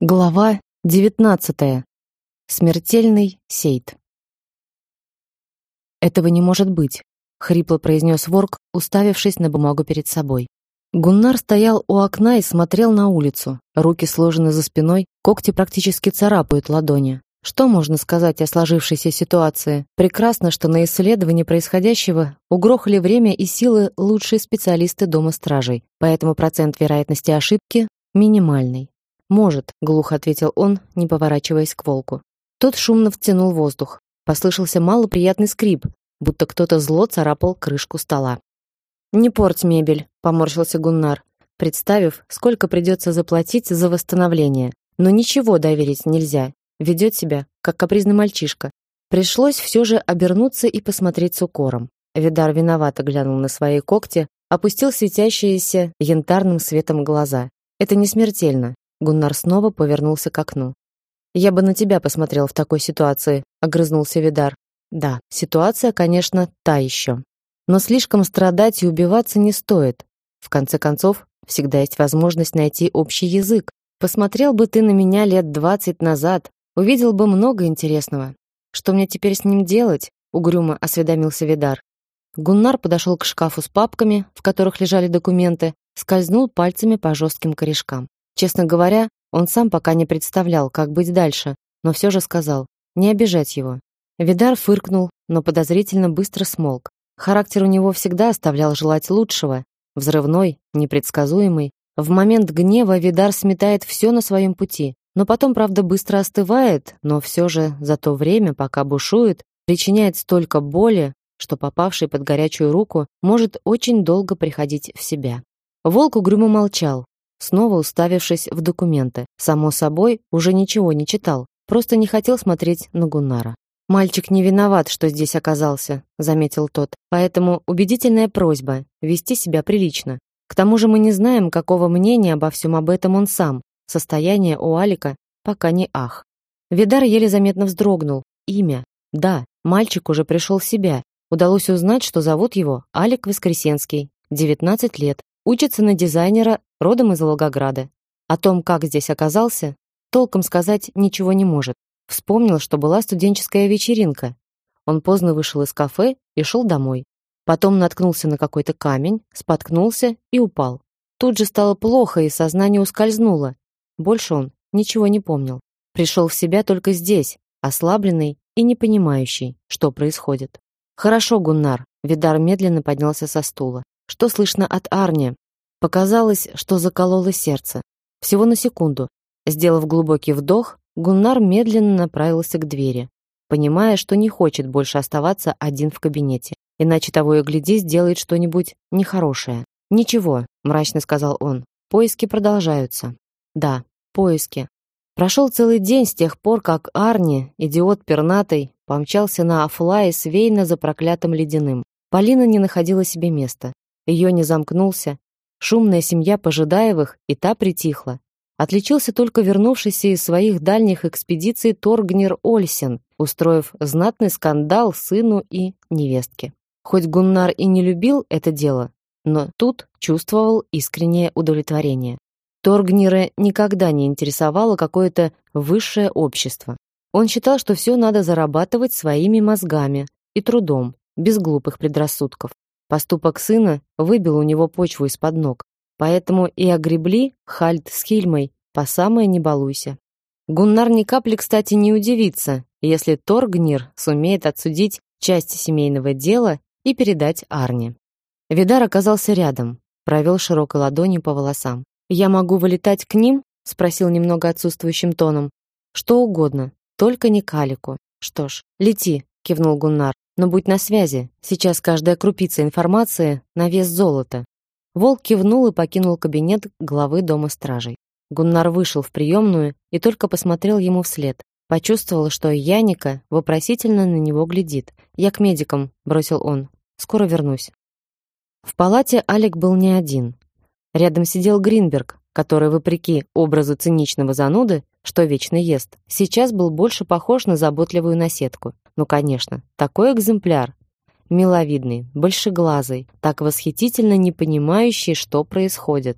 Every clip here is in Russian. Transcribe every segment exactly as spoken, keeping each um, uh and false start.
Глава девятнадцатая. Смертельный сейд. Этого не может быть, хрипло произнес Ворк, уставившись на бумагу перед собой. Гуннар стоял у окна и смотрел на улицу. Руки сложены за спиной, когти практически царапают ладони. Что можно сказать о сложившейся ситуации? Прекрасно, что на исследование происходящего угрохали время и силы лучшие специалисты дома стражей, поэтому процент вероятности ошибки минимальный. «Может», — глухо ответил он, не поворачиваясь к волку. Тот шумно втянул воздух. Послышался малоприятный скрип, будто кто-то зло царапал крышку стола. «Не порть мебель», — поморщился Гуннар, представив, сколько придется заплатить за восстановление. Но ничего доверить нельзя. Ведет себя, как капризный мальчишка. Пришлось все же обернуться и посмотреть с укором. Видар виновато глянул на свои когти, опустил светящиеся янтарным светом глаза. «Это не смертельно». Гуннар снова повернулся к окну. «Я бы на тебя посмотрел в такой ситуации», — огрызнулся Видар. «Да, ситуация, конечно, та еще. Но слишком страдать и убиваться не стоит. В конце концов, всегда есть возможность найти общий язык. Посмотрел бы ты на меня лет двадцать назад, увидел бы много интересного. Что мне теперь с ним делать?» — угрюмо осведомился Видар. Гуннар подошел к шкафу с папками, в которых лежали документы, скользнул пальцами по жестким корешкам. Честно говоря, он сам пока не представлял, как быть дальше, но все же сказал: «Не обижать его». Видар фыркнул, но подозрительно быстро смолк. Характер у него всегда оставлял желать лучшего. Взрывной, непредсказуемый. В момент гнева Видар сметает все на своем пути, но потом, правда, быстро остывает, но все же за то время, пока бушует, причиняет столько боли, что попавший под горячую руку может очень долго приходить в себя. Волк угрюмо молчал, снова уставившись в документы. Само собой, уже ничего не читал, просто не хотел смотреть на Гуннара. «Мальчик не виноват, что здесь оказался», — заметил тот. «Поэтому убедительная просьба — вести себя прилично. К тому же мы не знаем, какого мнения обо всем об этом он сам. Состояние у Алика пока не ах». Видар еле заметно вздрогнул. Имя. Да, мальчик уже пришел в себя. Удалось узнать, что зовут его Алик Воскресенский, девятнадцать лет. Учится на дизайнера, родом из Волгограда. О том, как здесь оказался, толком сказать ничего не может. Вспомнил, что была студенческая вечеринка. Он поздно вышел из кафе и шел домой. Потом наткнулся на какой-то камень, споткнулся и упал. Тут же стало плохо, и сознание ускользнуло. Больше он ничего не помнил. Пришел в себя только здесь, ослабленный и не понимающий, что происходит. «Хорошо, Гуннар», — Видар медленно поднялся со стула. «Что слышно от Арни?» Показалось, что закололо сердце. Всего на секунду. Сделав глубокий вдох, Гуннар медленно направился к двери, понимая, что не хочет больше оставаться один в кабинете, иначе того и гляди сделает что-нибудь нехорошее. «Ничего», — мрачно сказал он, — «поиски продолжаются». «Да, поиски». Прошел целый день с тех пор, как Арни, идиот пернатый, помчался на Афлае с Вейна за проклятым ледяным. Полина не находила себе места. Ее не замкнулся. Шумная семья Пожидаевых и та притихла. Отличился только вернувшийся из своих дальних экспедиций Торгнир Ольсен, устроив знатный скандал сыну и невестке. Хоть Гуннар и не любил это дело, но тут чувствовал искреннее удовлетворение. Торгнира никогда не интересовало какое-то высшее общество. Он считал, что все надо зарабатывать своими мозгами и трудом, без глупых предрассудков. Поступок сына выбил у него почву из-под ног, поэтому и огребли Хальд с Хильмой по самое не балуйся. Гуннар ни капли, кстати, не удивится, если Торгнир сумеет отсудить часть семейного дела и передать Арни. Видар оказался рядом, провел широкой ладонью по волосам. «Я могу вылетать к ним?» — спросил немного отсутствующим тоном. «Что угодно, только не к Алику». «Что ж, лети», — кивнул Гуннар. «Но будь на связи. Сейчас каждая крупица информации на вес золота». Волк кивнул и покинул кабинет главы дома стражей. Гуннар вышел в приемную и только посмотрел ему вслед. Почувствовал, что Яника вопросительно на него глядит. «Я к медикам», — бросил он. «Скоро вернусь». В палате Алик был не один. Рядом сидел Гринберг, который, вопреки образу циничного зануды, что вечно ест, сейчас был больше похож на заботливую наседку. Ну, конечно, такой экземпляр. Миловидный, большеглазый, так восхитительно не понимающий, что происходит.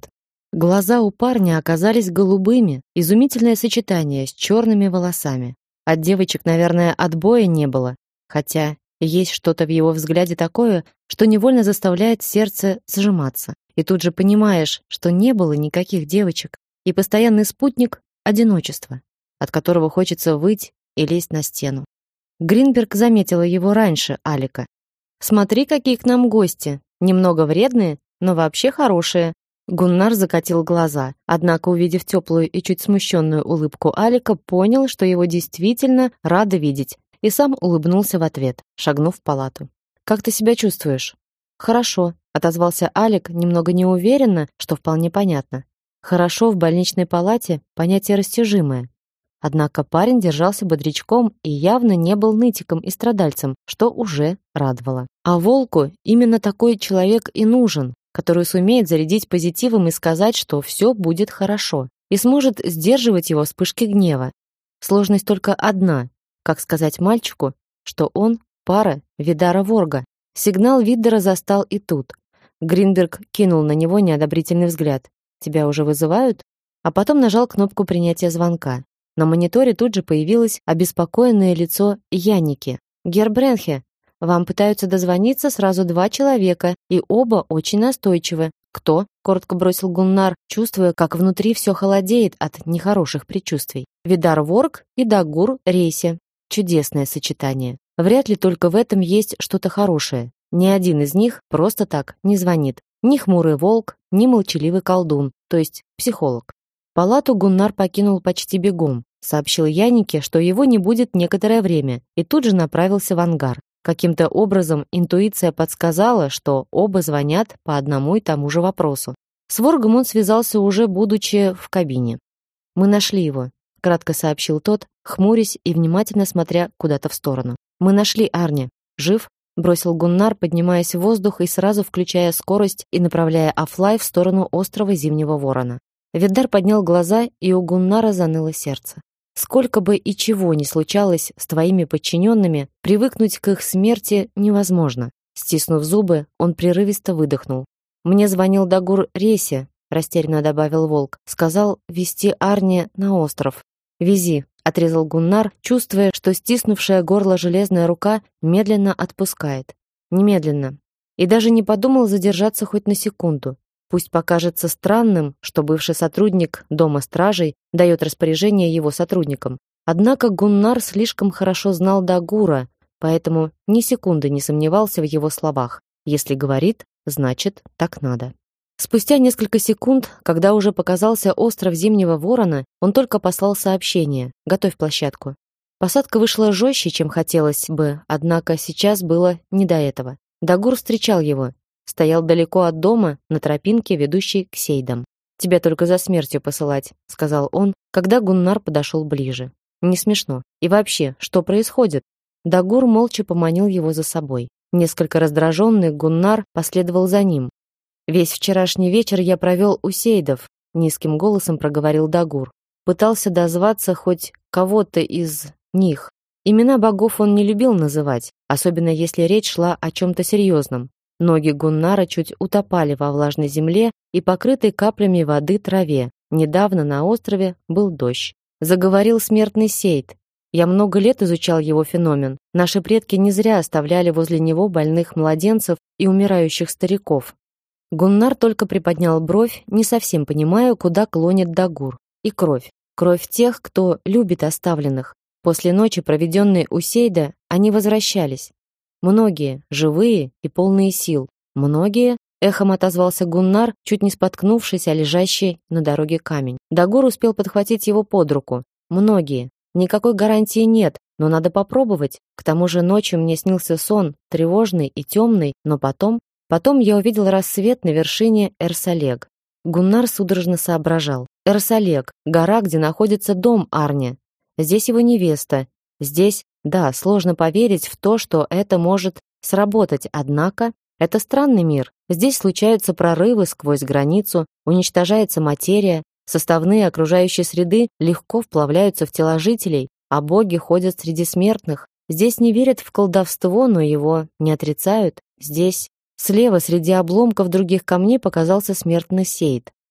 Глаза у парня оказались голубыми, изумительное сочетание с черными волосами. От девочек, наверное, отбоя не было, хотя есть что-то в его взгляде такое, что невольно заставляет сердце сжиматься. И тут же понимаешь, что не было никаких девочек, и постоянный спутник — одиночество, от которого хочется выйти и лезть на стену. Гринберг заметила его раньше Алика. «Смотри, какие к нам гости. Немного вредные, но вообще хорошие». Гуннар закатил глаза, однако, увидев теплую и чуть смущенную улыбку Алика, понял, что его действительно рады видеть, и сам улыбнулся в ответ, шагнув в палату. «Как ты себя чувствуешь?» «Хорошо», — отозвался Алик, немного неуверенно, что вполне понятно. «Хорошо» в больничной палате — понятие растяжимое. Однако парень держался бодрячком и явно не был нытиком и страдальцем, что уже радовало. А волку именно такой человек и нужен, который сумеет зарядить позитивом и сказать, что все будет хорошо, и сможет сдерживать его вспышки гнева. Сложность только одна: как сказать мальчику, что он пара Видара Ворга. Сигнал Виддера застал и тут. Гринберг кинул на него неодобрительный взгляд. «Тебя уже вызывают?» А потом нажал кнопку принятия звонка. На мониторе тут же появилось обеспокоенное лицо Янники. «Герр Бренхе, вам пытаются дозвониться сразу два человека, и оба очень настойчивы». «Кто?» — коротко бросил Гуннар, чувствуя, как внутри все холодеет от нехороших предчувствий. «Видар Ворг и Дагур Рейсе». Чудесное сочетание. Вряд ли только в этом есть что-то хорошее. Ни один из них просто так не звонит. Ни хмурый волк, ни молчаливый колдун, то есть психолог. Палату Гуннар покинул почти бегом, сообщил Янике, что его не будет некоторое время, и тут же направился в ангар. Каким-то образом интуиция подсказала, что оба звонят по одному и тому же вопросу. С Воргом он связался уже будучи в кабине. «Мы нашли его», — кратко сообщил тот, хмурясь и внимательно смотря куда-то в сторону. «Мы нашли Арни. Жив?» — бросил Гуннар, поднимаясь в воздух и сразу включая скорость и направляя Афлай в сторону острова Зимнего Ворона. Виддар поднял глаза, и у Гуннара заныло сердце. Сколько бы и чего ни случалось с твоими подчиненными, привыкнуть к их смерти невозможно. Стиснув зубы, он прерывисто выдохнул. «Мне звонил Дагур Рейсе», — растерянно добавил волк. «Сказал везти Арни на остров». «Вези», — отрезал Гуннар, чувствуя, что стиснувшая горло железная рука медленно отпускает. Немедленно. И даже не подумал задержаться хоть на секунду. Пусть покажется странным, что бывший сотрудник Дома стражей дает распоряжение его сотрудникам. Однако Гуннар слишком хорошо знал Дагура, поэтому ни секунды не сомневался в его словах. Если говорит, значит, так надо. Спустя несколько секунд, когда уже показался остров Зимнего Ворона, он только послал сообщение: «Готовь площадку». Посадка вышла жестче, чем хотелось бы, однако сейчас было не до этого. Дагур встречал его. Стоял далеко от дома, на тропинке, ведущей к Сейдам. «Тебя только за смертью посылать», — сказал он, когда Гуннар подошел ближе. «Не смешно. И вообще, что происходит?» Дагур молча поманил его за собой. Несколько раздраженный Гуннар последовал за ним. «Весь вчерашний вечер я провел у Сейдов», — низким голосом проговорил Дагур. Пытался дозваться хоть кого-то из них. Имена богов он не любил называть, особенно если речь шла о чем-то серьезном. Ноги Гуннара чуть утопали во влажной земле и покрытой каплями воды траве. Недавно на острове был дождь. Заговорил смертный Сейд. Я много лет изучал его феномен. Наши предки не зря оставляли возле него больных младенцев и умирающих стариков. Гуннар только приподнял бровь, не совсем понимая, куда клонит Дагур. И кровь. Кровь тех, кто любит оставленных. После ночи, проведенной у Сейда, они возвращались. Многие, живые и полные сил. Многие, эхом отозвался Гуннар, чуть не споткнувшись о лежащий на дороге камень. Дагур успел подхватить его под руку. Многие. Никакой гарантии нет, но надо попробовать. К тому же ночью мне снился сон, тревожный и темный, но потом... Потом я увидел рассвет на вершине Эрсалег. Гуннар судорожно соображал. Эрсалег, гора, где находится дом Арни. Здесь его невеста. Здесь... Да, сложно поверить в то, что это может сработать, однако это странный мир. Здесь случаются прорывы сквозь границу, уничтожается материя, составные окружающей среды легко вплавляются в тела жителей, а боги ходят среди смертных. Здесь не верят в колдовство, но его не отрицают. Здесь слева среди обломков других камней показался смертный Сейд.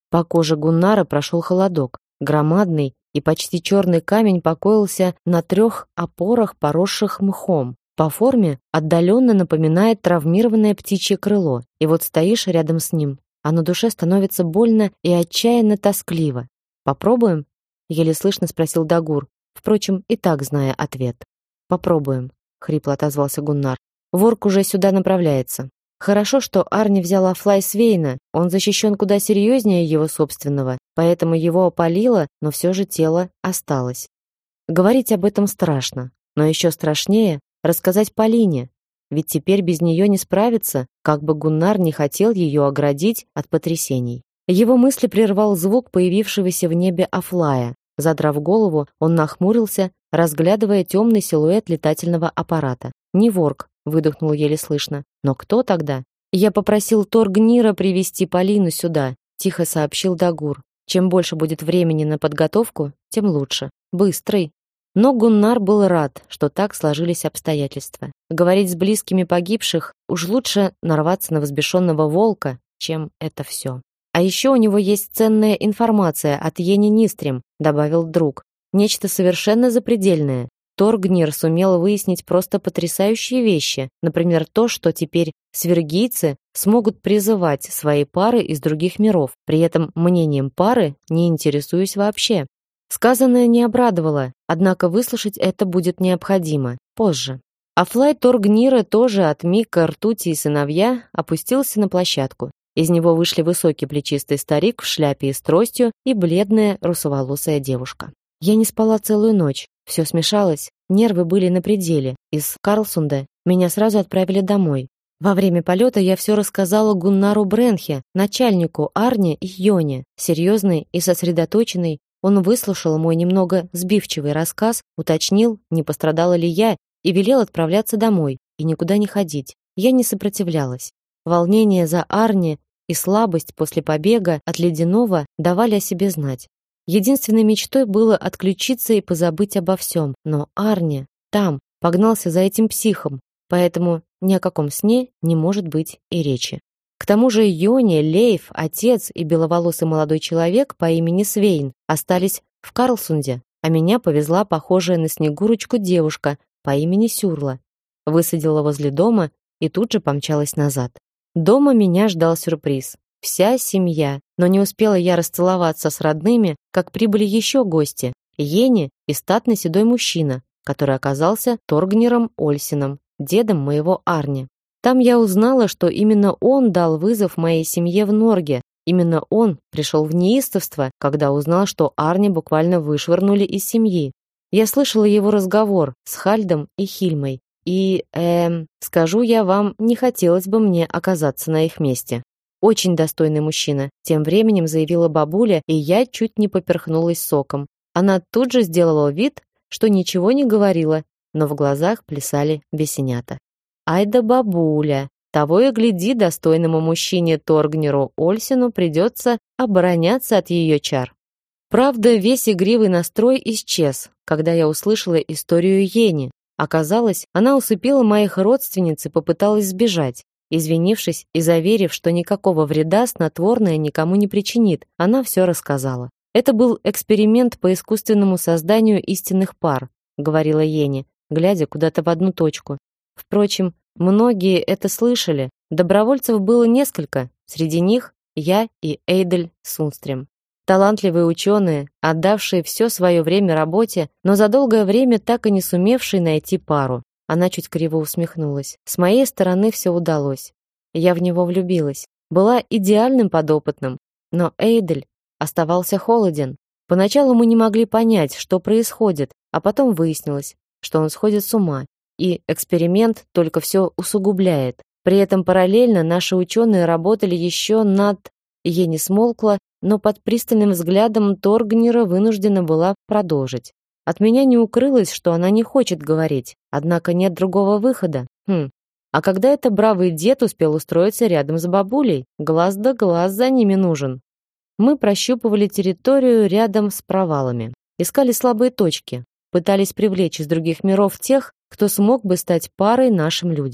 По коже Гуннара прошел холодок. Громадный и почти черный камень покоился на трех опорах, поросших мхом. По форме отдаленно напоминает травмированное птичье крыло. И вот стоишь рядом с ним, а на душе становится больно и отчаянно тоскливо. «Попробуем?» — еле слышно спросил Дагур, впрочем, и так зная ответ. «Попробуем», — хрипло отозвался Гуннар. «Ворк уже сюда направляется. Хорошо, что Арни взял Афлай Свейна, он защищен куда серьезнее его собственного, поэтому его опалило, но все же тело осталось. Говорить об этом страшно, но еще страшнее рассказать Полине, ведь теперь без нее не справиться, как бы Гуннар не хотел ее оградить от потрясений». Его мысли прервал звук появившегося в небе Афлая. Задрав голову, он нахмурился, разглядывая темный силуэт летательного аппарата. «Не Ворк», — выдохнул еле слышно. «Но кто тогда?» «Я попросил Торгнира привести Полину сюда», — тихо сообщил Дагур. «Чем больше будет времени на подготовку, тем лучше. Быстрый». Но Гуннар был рад, что так сложились обстоятельства. Говорить с близкими погибших уж лучше нарваться на взбешенного волка, чем это все. «А еще у него есть ценная информация от Йени Нистрим», — добавил друг. «Нечто совершенно запредельное. Торгнир сумел выяснить просто потрясающие вещи, например, то, что теперь свергийцы смогут призывать свои пары из других миров. При этом мнением пары не интересуюсь вообще». Сказанное не обрадовало, однако выслушать это будет необходимо позже. Афлай Торгнира, тоже от Мика, Ртути и сыновья, опустился на площадку. Из него вышли высокий плечистый старик в шляпе и с тростью и бледная русоволосая девушка. Я не спала целую ночь, все смешалось, нервы были на пределе. Из Карлсунда меня сразу отправили домой. Во время полета я все рассказала Гуннару Бренхе, начальнику Арне и Йоне. Серьезный и сосредоточенный, он выслушал мой немного сбивчивый рассказ, уточнил, не пострадала ли я, и велел отправляться домой и никуда не ходить. Я не сопротивлялась. Волнение за Арне и слабость после побега от Ледяного давали о себе знать. Единственной мечтой было отключиться и позабыть обо всем, но Арне там погнался за этим психом, поэтому ни о каком сне не может быть и речи. К тому же Йоне, Лейф, отец и беловолосый молодой человек по имени Свейн остались в Карлсунде, а меня повезла похожая на Снегурочку девушка по имени Сюрла, высадила возле дома и тут же помчалась назад. Дома меня ждал сюрприз. Вся семья, но не успела я расцеловаться с родными, как прибыли еще гости. Йени и статный седой мужчина, который оказался Торгниром Ольсином, дедом моего Арни. Там я узнала, что именно он дал вызов моей семье в Норге. Именно он пришел в неистовство, когда узнал, что Арни буквально вышвырнули из семьи. Я слышала его разговор с Хальдом и Хильмой. И, эм, скажу я вам, не хотелось бы мне оказаться на их месте. Очень достойный мужчина, тем временем заявила бабуля, и я чуть не поперхнулась соком. Она тут же сделала вид, что ничего не говорила, но в глазах плясали бесенята. Ай да бабуля, того и гляди, достойному мужчине Торгниру Ольсину придется обороняться от ее чар. Правда, весь игривый настрой исчез, когда я услышала историю Йени. Оказалось, она усыпила моих родственниц и попыталась сбежать. Извинившись и заверив, что никакого вреда снотворное никому не причинит, она все рассказала. «Это был эксперимент по искусственному созданию истинных пар», говорила Йени, глядя куда-то в одну точку. Впрочем, многие это слышали. Добровольцев было несколько, среди них я и Эйдель Сунстрем. Талантливые ученые, отдавшие все свое время работе, но за долгое время так и не сумевшие найти пару. Она чуть криво усмехнулась. С моей стороны все удалось. Я в него влюбилась. Была идеальным подопытным. Но Эйдель оставался холоден. Поначалу мы не могли понять, что происходит, а потом выяснилось, что он сходит с ума. И эксперимент только все усугубляет. При этом параллельно наши ученые работали еще над... Я не смолкла, но под пристальным взглядом Торгнира вынуждена была продолжить. От меня не укрылось, что она не хочет говорить, однако нет другого выхода. Хм. А когда это бравый дед успел устроиться рядом с бабулей? Глаз да глаз за ними нужен. Мы прощупывали территорию рядом с провалами, искали слабые точки, пытались привлечь из других миров тех, кто смог бы стать парой нашим людям.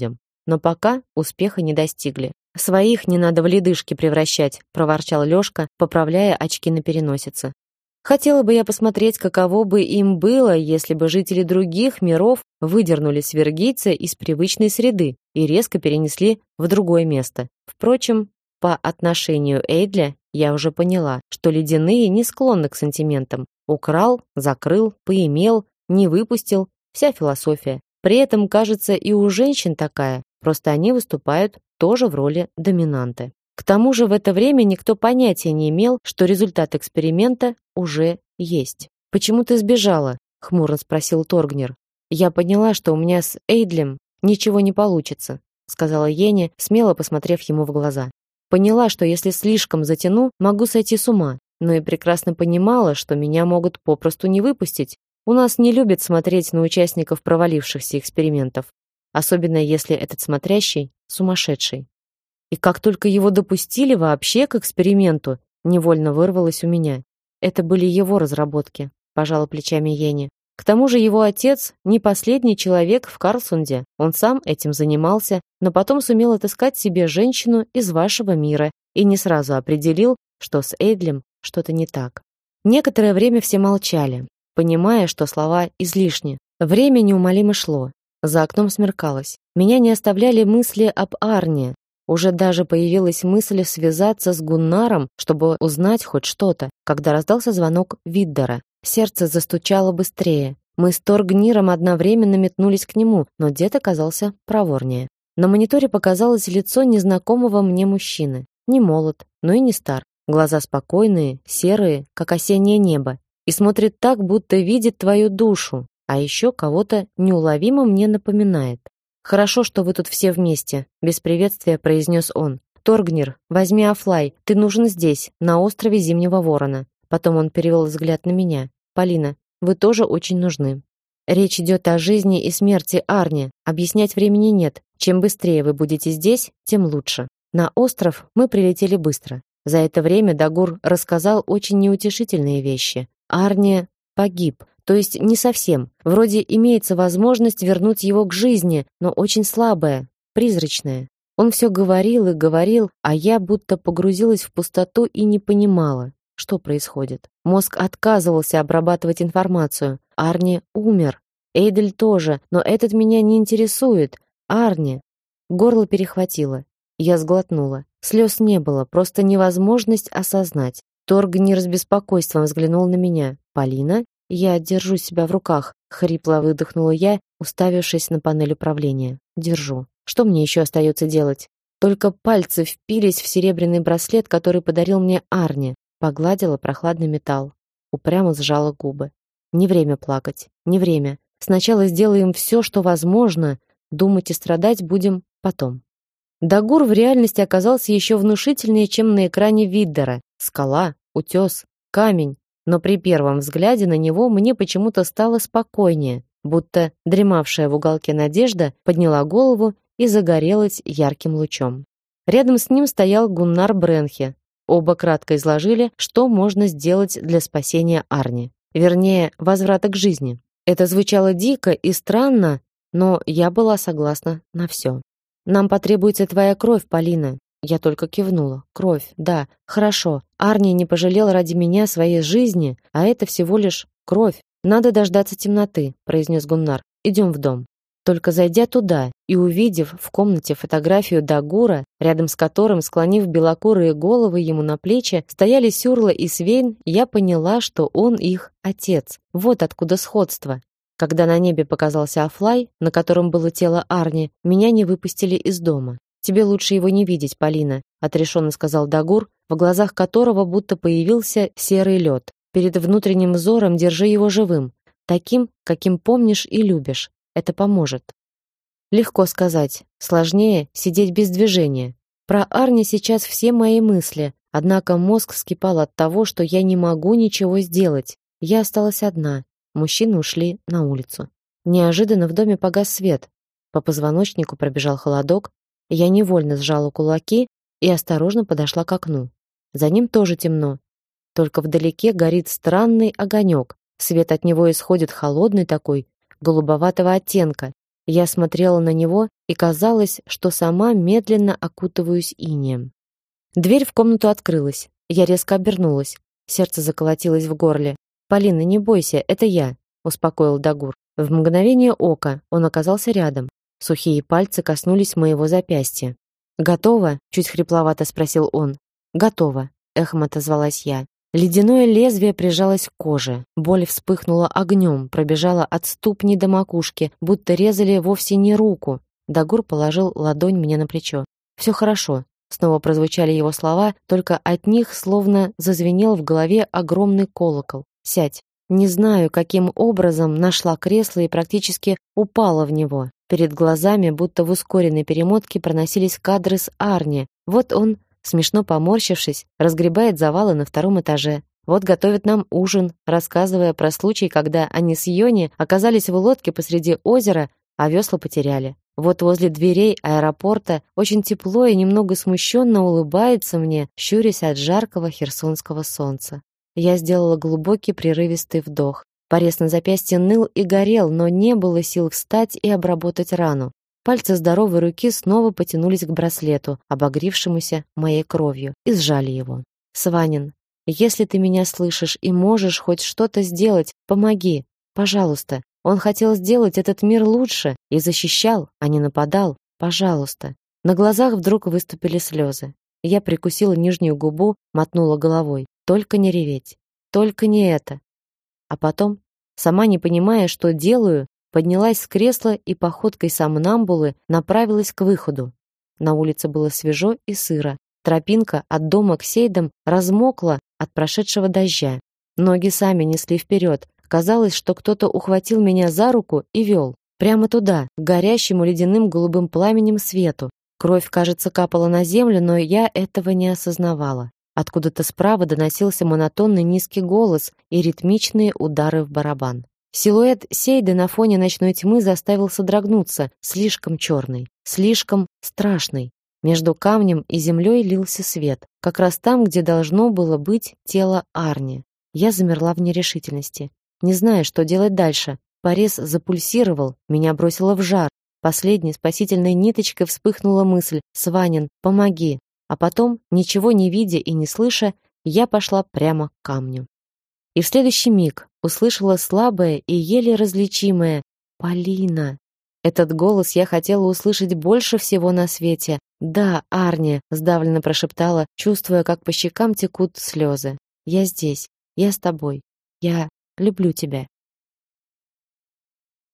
но пока успеха не достигли. Своих не надо в ледышки превращать, проворчал Лёшка, поправляя очки на переносице. Хотела бы я посмотреть, каково бы им было, если бы жители других миров выдернули свергийца из привычной среды и резко перенесли в другое место. Впрочем, по отношению Эйдля я уже поняла, что ледяные не склонны к сантиментам. Украл, закрыл, поимел, не выпустил — вся философия. При этом, кажется, и у женщин такая, просто они выступают тоже в роли доминанты. К тому же в это время никто понятия не имел, что результат эксперимента уже есть. «Почему ты сбежала?» — хмуро спросил Торгнер. «Я поняла, что у меня с Эйдлем ничего не получится», — сказала Йенни, смело посмотрев ему в глаза. «Поняла, что если слишком затяну, могу сойти с ума, но и прекрасно понимала, что меня могут попросту не выпустить. У нас не любят смотреть на участников провалившихся экспериментов, особенно если этот смотрящий сумасшедший. И как только его допустили вообще к эксперименту, невольно вырвалось у меня. Это были его разработки, пожала плечами Йенни. К тому же его отец не последний человек в Карлсунде. Он сам этим занимался, но потом сумел отыскать себе женщину из вашего мира и не сразу определил, что с Эйдлем что-то не так. Некоторое время все молчали, понимая, что слова излишни. Время неумолимо шло. За окном смеркалось. Меня не оставляли мысли об Арне. Уже даже появилась мысль связаться с Гуннаром, чтобы узнать хоть что-то, когда раздался звонок Виддера. Сердце застучало быстрее. Мы с Торгниром одновременно метнулись к нему, но дед оказался проворнее. На мониторе показалось лицо незнакомого мне мужчины. Не молод, но и не стар. Глаза спокойные, серые, как осеннее небо. И смотрит так, будто видит твою душу, а еще кого-то неуловимо мне напоминает. «Хорошо, что вы тут все вместе», — без приветствия произнес он. «Торгнир, возьми Афлай, ты нужен здесь, на острове Зимнего Ворона». Потом он перевел взгляд на меня. «Полина, вы тоже очень нужны. Речь идет о жизни и смерти Арни. Объяснять времени нет. Чем быстрее вы будете здесь, тем лучше». На остров мы прилетели быстро. За это время Дагур рассказал очень неутешительные вещи. Арни погиб. То есть не совсем. Вроде имеется возможность вернуть его к жизни, но очень слабая, призрачная. Он все говорил и говорил, а я будто погрузилась в пустоту и не понимала, что происходит. Мозг отказывался обрабатывать информацию. Арни умер. Эйдель тоже, но этот меня не интересует. Арни. Горло перехватило. Я сглотнула. Слез не было, просто невозможность осознать. Торгнир с беспокойством взглянул на меня. «Полина?» «Я держу себя в руках», — хрипло выдохнула я, уставившись на панель управления. «Держу. Что мне еще остается делать?» Только пальцы впились в серебряный браслет, который подарил мне Арни. Погладила прохладный металл. Упрямо сжала губы. Не время плакать. Не время. Сначала сделаем все, что возможно. Думать и страдать будем потом. Дагур в реальности оказался еще внушительнее, чем на экране Виддера. Скала, утес, камень. Но при первом взгляде на него мне почему-то стало спокойнее, будто дремавшая в уголке надежда подняла голову и загорелась ярким лучом. Рядом с ним стоял Гуннар Бренхе. Оба кратко изложили, что можно сделать для спасения Арни, вернее, возврата к жизни. Это звучало дико и странно, но я была согласна на все. «Нам потребуется твоя кровь, Полина». Я только кивнула. Кровь, да, хорошо. Арни не пожалел ради меня своей жизни, а это всего лишь кровь. Надо дождаться темноты, произнес Гуннар. Идем в дом. Только зайдя туда и увидев в комнате фотографию Дагура, рядом с которым, склонив белокурые головы ему на плечи, стояли Сюрла и Свейн, я поняла, что он их отец. Вот откуда сходство. Когда на небе показался Афлай, на котором было тело Арни, меня не выпустили из дома. «Тебе лучше его не видеть, Полина», — отрешенно сказал Дагур, в глазах которого будто появился серый лед. «Перед внутренним взором держи его живым, таким, каким помнишь и любишь. Это поможет». Легко сказать, сложнее сидеть без движения. Про Арни сейчас все мои мысли, однако мозг вскипал от того, что я не могу ничего сделать. Я осталась одна. Мужчины ушли на улицу. Неожиданно в доме погас свет. По позвоночнику пробежал холодок. Я невольно сжала кулаки и осторожно подошла к окну. За ним тоже темно. Только вдалеке горит странный огонек. Свет от него исходит холодный такой, голубоватого оттенка. Я смотрела на него, и казалось, что сама медленно окутываюсь инеем. Дверь в комнату открылась. Я резко обернулась. Сердце заколотилось в горле. «Полина, не бойся, это я», — успокоил Дагур. В мгновение ока он оказался рядом. Сухие пальцы коснулись моего запястья. «Готово?» — чуть хрипловато спросил он. «Готово», — эхом отозвалась я. Ледяное лезвие прижалось к коже. Боль вспыхнула огнем, пробежала от ступни до макушки, будто резали вовсе не руку. Дагур положил ладонь мне на плечо. «Все хорошо». Снова прозвучали его слова, только от них словно зазвенел в голове огромный колокол. «Сядь». Не знаю, каким образом нашла кресло и практически упала в него. Перед глазами, будто в ускоренной перемотке, проносились кадры с Арни. Вот он, смешно поморщившись, разгребает завалы на втором этаже. Вот готовит нам ужин, рассказывая про случай, когда они с Йони оказались в лодке посреди озера, а весла потеряли. Вот возле дверей аэропорта очень тепло и немного смущенно улыбается мне, щурясь от жаркого херсонского солнца. Я сделала глубокий прерывистый вдох. Порез на запястье ныл и горел, но не было сил встать и обработать рану. Пальцы здоровой руки снова потянулись к браслету, обогревшемуся моей кровью, и сжали его. «Сванин, если ты меня слышишь и можешь хоть что-то сделать, помоги, пожалуйста. Он хотел сделать этот мир лучше и защищал, а не нападал. Пожалуйста». На глазах вдруг выступили слезы. Я прикусила нижнюю губу, мотнула головой. Только не реветь. Только не это. А потом, сама не понимая, что делаю, поднялась с кресла и походкой сомнамбулы направилась к выходу. На улице было свежо и сыро. Тропинка от дома к Сейдам размокла от прошедшего дождя. Ноги сами несли вперед. Казалось, что кто-то ухватил меня за руку и вел. Прямо туда, к горящему ледяным голубым пламенем свету. Кровь, кажется, капала на землю, но я этого не осознавала. Откуда-то справа доносился монотонный низкий голос и ритмичные удары в барабан. Силуэт Сейды на фоне ночной тьмы заставил содрогнуться, слишком черный, слишком страшный. Между камнем и землей лился свет, как раз там, где должно было быть тело Арни. Я замерла в нерешительности, не зная, что делать дальше. Порез запульсировал, меня бросило в жар. Последней спасительной ниточкой вспыхнула мысль: «Сванин, помоги!» А потом, ничего не видя и не слыша, я пошла прямо к камню. И в следующий миг услышала слабое и еле различимое «Полина». Этот голос я хотела услышать больше всего на свете. «Да, Арни», — сдавленно прошептала, чувствуя, как по щекам текут слезы. «Я здесь, я с тобой, я люблю тебя».